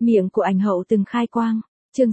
Miệng của ảnh hậu từng khai quang. Chương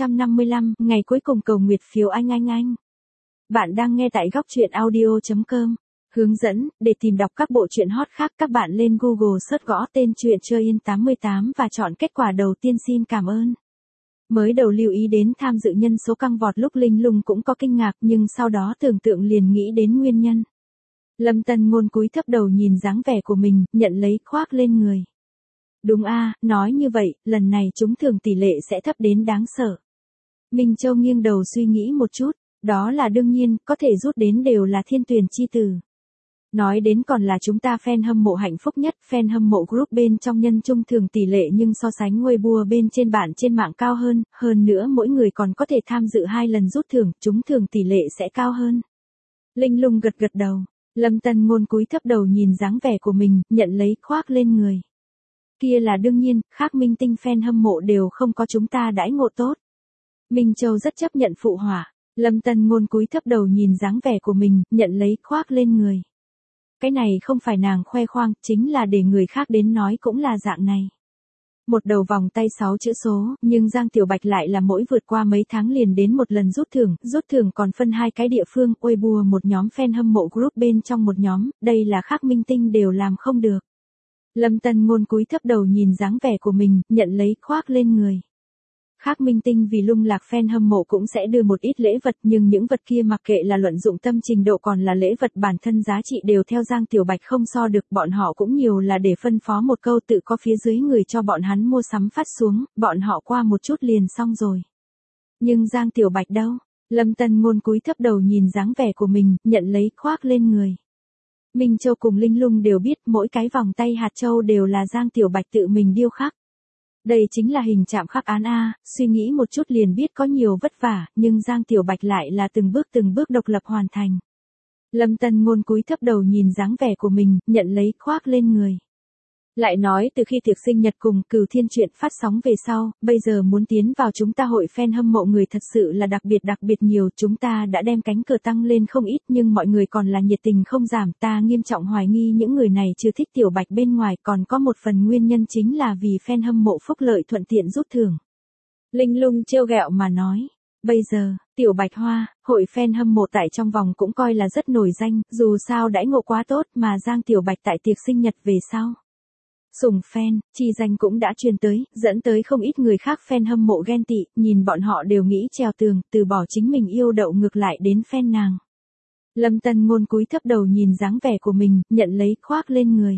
655, ngày cuối cùng cầu nguyệt phiếu anh. Bạn đang nghe tại góc truyện audio.com. Hướng dẫn, để tìm đọc các bộ truyện hot khác các bạn lên Google search gõ tên truyện Chơi Yên 88 và chọn kết quả đầu tiên xin cảm ơn. Mới đầu lưu ý đến tham dự nhân số căng vọt lúc Linh Lung cũng có kinh ngạc nhưng sau đó tưởng tượng liền nghĩ đến nguyên nhân. Lâm Tân Ngôn cúi thấp đầu nhìn dáng vẻ của mình, nhận lấy khoác lên người. Đúng a, nói như vậy, lần này trúng thưởng tỷ lệ sẽ thấp đến đáng sợ. Minh Châu nghiêng đầu suy nghĩ một chút, đó là đương nhiên, có thể rút đến đều là thiên tuyển chi tử. Nói đến còn là chúng ta fan hâm mộ hạnh phúc nhất, fan hâm mộ group bên trong nhân chung thưởng tỷ lệ nhưng so sánh Weibo bên trên bản trên mạng cao hơn nữa mỗi người còn có thể tham dự 2 lần rút thưởng, trúng thưởng tỷ lệ sẽ cao hơn. Linh Lung gật đầu, Lâm Tân Ngôn cúi thấp đầu nhìn dáng vẻ của mình, nhận lấy khoác lên người. Kia là đương nhiên, khác minh tinh fan hâm mộ đều không có chúng ta đãi ngộ tốt. Minh Châu rất chấp nhận phụ họa, Lâm Tân Ngôn cúi thấp đầu nhìn dáng vẻ của mình, nhận lấy khoác lên người. Cái này không phải nàng khoe khoang, chính là để người khác đến nói cũng là dạng này. Một đầu vòng tay 6 chữ số, nhưng Giang Tiểu Bạch lại là mỗi vượt qua mấy tháng liền đến một lần rút thưởng còn phân 2 cái địa phương, Weibo một nhóm fan hâm mộ group bên trong một nhóm, đây là khác minh tinh đều làm không được. Lâm Tân Ngôn cúi thấp đầu nhìn dáng vẻ của mình, nhận lấy khoác lên người. Khác minh tinh vì lung lạc fan hâm mộ cũng sẽ đưa một ít lễ vật nhưng những vật kia mặc kệ là luận dụng tâm trình độ còn là lễ vật bản thân giá trị đều theo Giang Tiểu Bạch không so được, bọn họ cũng nhiều là để phân phó một câu tự có phía dưới người cho bọn hắn mua sắm phát xuống, bọn họ qua một chút liền xong rồi. Nhưng Giang Tiểu Bạch đâu? Lâm Tân Ngôn cúi thấp đầu nhìn dáng vẻ của mình, nhận lấy khoác lên người. Minh Châu cùng Linh Lung đều biết mỗi cái vòng tay hạt châu đều là Giang Tiểu Bạch tự mình điêu khắc. Đây chính là hình chạm khắc án a, suy nghĩ một chút liền biết có nhiều vất vả, nhưng Giang Tiểu Bạch lại là từng bước độc lập hoàn thành. Lâm Tân Ngôn cúi thấp đầu nhìn dáng vẻ của mình, nhận lấy khoác lên người. Lại nói từ khi tiệc sinh nhật cùng Cửu Thiên chuyện phát sóng về sau, bây giờ muốn tiến vào chúng ta hội fan hâm mộ người thật sự là đặc biệt nhiều, chúng ta đã đem cánh cửa tăng lên không ít nhưng mọi người còn là nhiệt tình không giảm, ta nghiêm trọng hoài nghi những người này chưa thích Tiểu Bạch bên ngoài, còn có một phần nguyên nhân chính là vì fan hâm mộ phúc lợi thuận tiện rút thưởng. Linh Lung trêu ghẹo mà nói. Bây giờ, Tiểu Bạch Hoa, hội fan hâm mộ tại trong vòng cũng coi là rất nổi danh, dù sao đãi ngộ quá tốt mà Giang Tiểu Bạch tại tiệc sinh nhật về sau. Sùng fan, chi danh cũng đã truyền tới, dẫn tới không ít người khác fan hâm mộ ghen tị, nhìn bọn họ đều nghĩ trèo tường, từ bỏ chính mình yêu đậu ngược lại đến fan nàng. Lâm Tân Ngôn cúi thấp đầu nhìn dáng vẻ của mình, nhận lấy khoác lên người.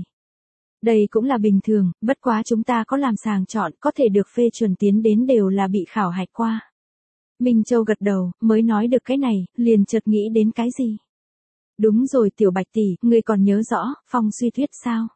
Đây cũng là bình thường, bất quá chúng ta có làm sàng chọn, có thể được phê chuẩn tiến đến đều là bị khảo hạch qua. Minh Châu gật đầu, mới nói được cái này, liền chợt nghĩ đến cái gì. Đúng rồi Tiểu Bạch tỷ, ngươi còn nhớ rõ, Phong Suy Tuyết sao?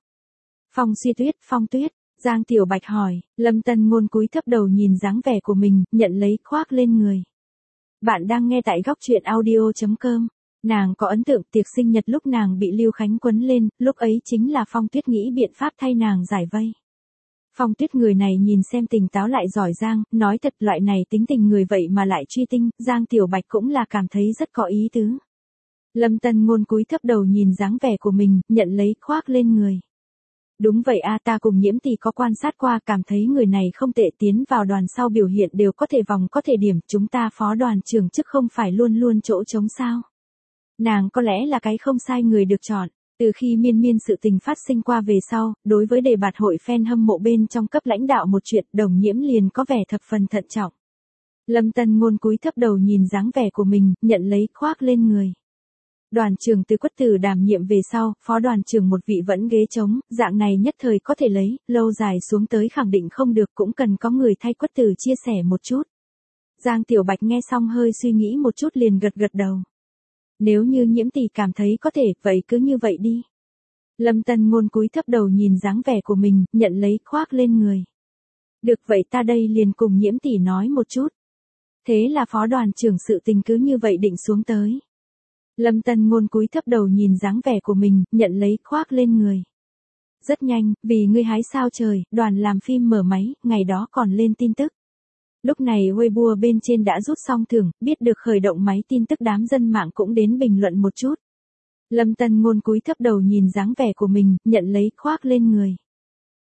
Phong Tuyết, Giang Tiểu Bạch hỏi, Lâm Tân Ngôn cúi thấp đầu nhìn dáng vẻ của mình, nhận lấy khoác lên người. Bạn đang nghe tại góc truyện audio.com. Nàng có ấn tượng tiệc sinh nhật lúc nàng bị Lưu Khánh quấn lên, lúc ấy chính là Phong Tuyết nghĩ biện pháp thay nàng giải vây. Phong Tuyết người này nhìn xem tỉnh táo lại giỏi giang, nói thật loại này tính tình người vậy mà lại truy tinh, Giang Tiểu Bạch cũng là cảm thấy rất có ý tứ. Lâm Tân Ngôn cúi thấp đầu nhìn dáng vẻ của mình, nhận lấy khoác lên người. Đúng vậy a, ta cùng Nhiễm tỷ có quan sát qua, cảm thấy người này không tệ, tiến vào đoàn sau biểu hiện đều có thể vòng có thể điểm, chúng ta phó đoàn trưởng chức không phải luôn chỗ trống sao. Nàng có lẽ là cái không sai người được chọn, từ khi miên sự tình phát sinh qua về sau, đối với đề bạt hội fan hâm mộ bên trong cấp lãnh đạo một chuyện, Đồng Nhiễm liền có vẻ thập phần thận trọng. Lâm Tân Ngôn cúi thấp đầu nhìn dáng vẻ của mình, nhận lấy khoác lên người. Đoàn trưởng từ Quất Tử đảm nhiệm về sau, phó đoàn trưởng một vị vẫn ghế trống, dạng này nhất thời có thể lấy, lâu dài xuống tới khẳng định không được, cũng cần có người thay Quất Tử chia sẻ một chút. Giang Tiểu Bạch nghe xong hơi suy nghĩ một chút liền gật đầu. Nếu như Nhiễm tỷ cảm thấy có thể, vậy cứ như vậy đi. Lâm Tân Ngôn cúi thấp đầu nhìn dáng vẻ của mình, nhận lấy khoác lên người. Được vậy ta đây liền cùng Nhiễm tỷ nói một chút. Thế là phó đoàn trưởng sự tình cứ như vậy định xuống tới. Lâm Tân Ngôn cúi thấp đầu nhìn dáng vẻ của mình, nhận lấy khoác lên người. Rất nhanh, vì ngươi hái sao trời, đoàn làm phim mở máy, ngày đó còn lên tin tức. Lúc này Weibo bên trên đã rút xong thưởng, biết được khởi động máy tin tức đám dân mạng cũng đến bình luận một chút. Lâm Tân Ngôn cúi thấp đầu nhìn dáng vẻ của mình, nhận lấy khoác lên người.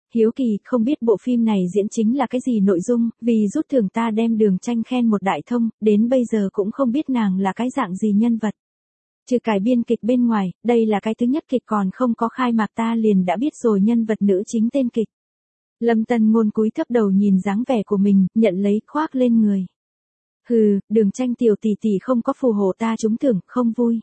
hiếu kỳ không biết bộ phim này diễn chính là cái gì nội dung, vì rút thưởng ta đem Đường Tranh khen một đại thông, đến bây giờ cũng không biết nàng là cái dạng gì nhân vật. Trừ cải biên kịch bên ngoài, đây là cái thứ nhất kịch còn không có khai mạc ta liền đã biết rồi nhân vật nữ chính tên kịch. Lâm Tân Ngôn cúi thấp đầu nhìn dáng vẻ của mình, nhận lấy khoác lên người. Hừ, Đường Tranh tiểu tỷ tỷ không có phù hộ ta trúng thưởng, không vui.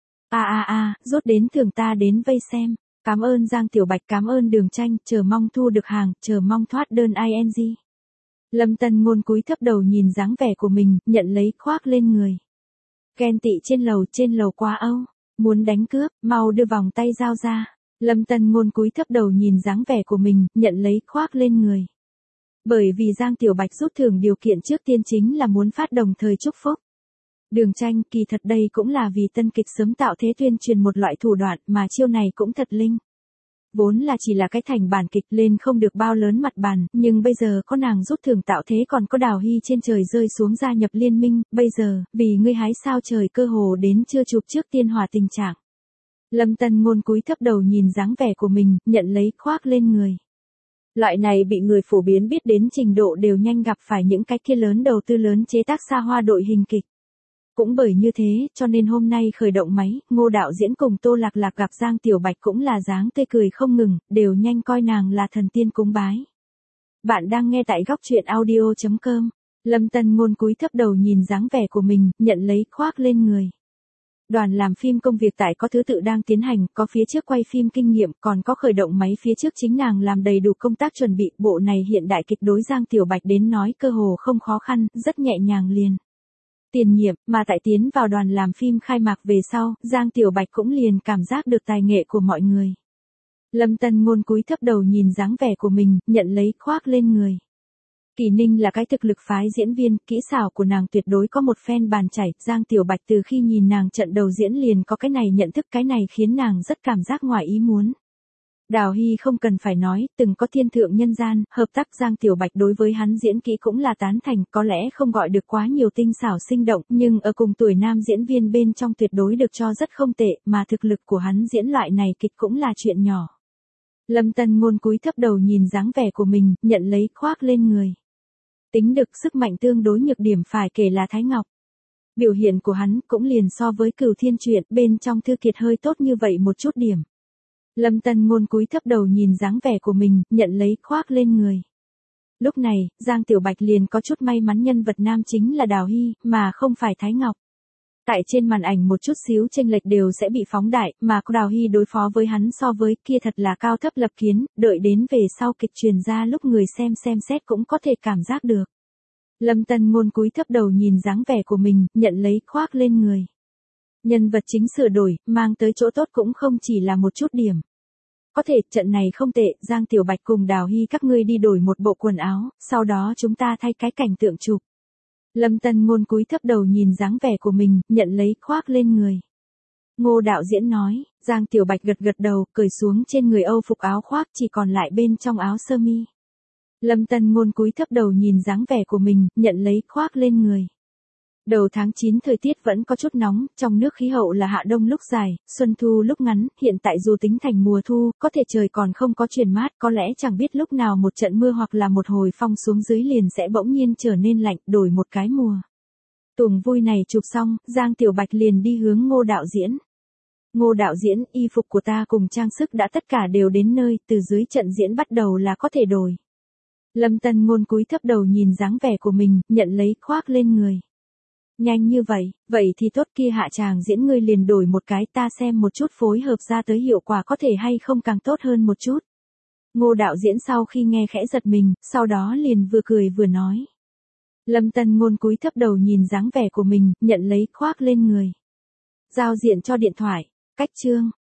Rốt đến thưởng ta đến vây xem. Cảm ơn Giang Tiểu Bạch, cảm ơn Đường Tranh, chờ mong thu được hàng, chờ mong thoát đơn ing. Lâm Tân Ngôn cúi thấp đầu nhìn dáng vẻ của mình, nhận lấy khoác lên người. Ghen tị trên lầu quá âu, muốn đánh cướp, mau đưa vòng tay dao ra. Lâm Tân Ngôn cúi thấp đầu nhìn dáng vẻ của mình, nhận lấy khoác lên người. Bởi vì Giang Tiểu Bạch rút thưởng điều kiện trước tiên chính là muốn phát đồng thời chúc phúc. Đường Tranh, kỳ thật đây cũng là vì tân kịch sớm tạo thế tuyên truyền một loại thủ đoạn mà chiêu này cũng thật linh. Vốn là chỉ là cái thành bản kịch lên không được bao lớn mặt bàn, nhưng bây giờ có nàng rút thưởng tạo thế còn có Đào Hy trên trời rơi xuống gia nhập liên minh, bây giờ, vì ngươi hái sao trời cơ hồ đến chưa chụp trước tiên hòa tình trạng. Lâm Tân Ngôn cúi thấp đầu nhìn dáng vẻ của mình, nhận lấy khoác lên người. Loại này bị người phổ biến biết đến trình độ đều nhanh gặp phải những cái kia lớn đầu tư lớn chế tác xa hoa đội hình kịch. Cũng bởi như thế, cho nên hôm nay khởi động máy, Ngô đạo diễn cùng Tô Lạc Lạc gặp Giang Tiểu Bạch cũng là dáng tươi cười không ngừng, đều nhanh coi nàng là thần tiên cúng bái. Bạn đang nghe tại góc truyện audio.com. Lâm Tân Ngôn cúi thấp đầu nhìn dáng vẻ của mình, nhận lấy khoác lên người. Đoàn làm phim công việc tại có thứ tự đang tiến hành, có phía trước quay phim kinh nghiệm, còn có khởi động máy phía trước chính nàng làm đầy đủ công tác chuẩn bị. Bộ này hiện đại kịch đối Giang Tiểu Bạch đến nói cơ hồ không khó khăn, rất nhẹ nhàng liền. Tiền nhiệm, mà tại tiến vào đoàn làm phim khai mạc về sau, Giang Tiểu Bạch cũng liền cảm giác được tài nghệ của mọi người. Lâm Tân Ngôn cúi thấp đầu nhìn dáng vẻ của mình, nhận lấy khoác lên người. Kỳ Ninh là cái thực lực phái diễn viên, kỹ xảo của nàng tuyệt đối có một phen bàn chảy, Giang Tiểu Bạch từ khi nhìn nàng trận đầu diễn liền có cái này nhận thức, cái này khiến nàng rất cảm giác ngoài ý muốn. Đào Hy không cần phải nói, từng có thiên thượng nhân gian, hợp tác Giang Tiểu Bạch đối với hắn diễn kỹ cũng là tán thành, có lẽ không gọi được quá nhiều tinh xảo sinh động, nhưng ở cùng tuổi nam diễn viên bên trong tuyệt đối được cho rất không tệ, mà thực lực của hắn diễn loại này kịch cũng là chuyện nhỏ. Lâm Tân Ngôn cúi thấp đầu nhìn dáng vẻ của mình, nhận lấy khoác lên người. Tính được sức mạnh tương đối nhược điểm phải kể là Thái Ngọc. Biểu hiện của hắn cũng liền so với Cửu Thiên Truyện bên trong Thư Kiệt hơi tốt như vậy một chút điểm. Lâm Tân Ngôn cúi thấp đầu nhìn dáng vẻ của mình, nhận lấy khoác lên người. Lúc này, Giang Tiểu Bạch liền có chút may mắn nhân vật nam chính là Đào Hy, mà không phải Thái Ngọc. Tại trên màn ảnh một chút xíu chênh lệch đều sẽ bị phóng đại, mà Đào Hy đối phó với hắn so với kia thật là cao thấp lập kiến, đợi đến về sau kịch truyền ra lúc người xem xét cũng có thể cảm giác được. Lâm Tân Ngôn cúi thấp đầu nhìn dáng vẻ của mình, nhận lấy khoác lên người. Nhân vật chính sửa đổi, mang tới chỗ tốt cũng không chỉ là một chút điểm. Có thể, trận này không tệ, Giang Tiểu Bạch cùng Đào Hy các ngươi đi đổi một bộ quần áo, sau đó chúng ta thay cái cảnh tượng chụp. Lâm Tân Ngôn cúi thấp đầu nhìn dáng vẻ của mình, nhận lấy khoác lên người. Ngô đạo diễn nói, Giang Tiểu Bạch gật gật đầu, cởi xuống trên người âu phục áo khoác chỉ còn lại bên trong áo sơ mi. Lâm Tân Ngôn cúi thấp đầu nhìn dáng vẻ của mình, nhận lấy khoác lên người. Đầu tháng 9 thời tiết vẫn có chút nóng, trong nước khí hậu là hạ đông lúc dài, xuân thu lúc ngắn, hiện tại dù tính thành mùa thu, có thể trời còn không có chuyển mát, có lẽ chẳng biết lúc nào một trận mưa hoặc là một hồi phong xuống dưới liền sẽ bỗng nhiên trở nên lạnh, đổi một cái mùa. Tuồng vui này chụp xong, Giang Tiểu Bạch liền đi hướng Ngô đạo diễn. Ngô đạo diễn, y phục của ta cùng trang sức đã tất cả đều đến nơi, từ dưới trận diễn bắt đầu là có thể đổi. Lâm Tân Ngôn cúi thấp đầu nhìn dáng vẻ của mình, nhận lấy khoác lên người. Nhanh như vậy thì tốt, kia hạ tràng diễn ngươi liền đổi một cái, ta xem một chút phối hợp ra tới hiệu quả có thể hay không càng tốt hơn một chút. Ngô đạo diễn sau khi nghe khẽ giật mình, sau đó liền vừa cười vừa nói. Lâm Tân Ngôn cúi thấp đầu nhìn dáng vẻ của mình, nhận lấy khoác lên người. Giao diện cho điện thoại, cách chương.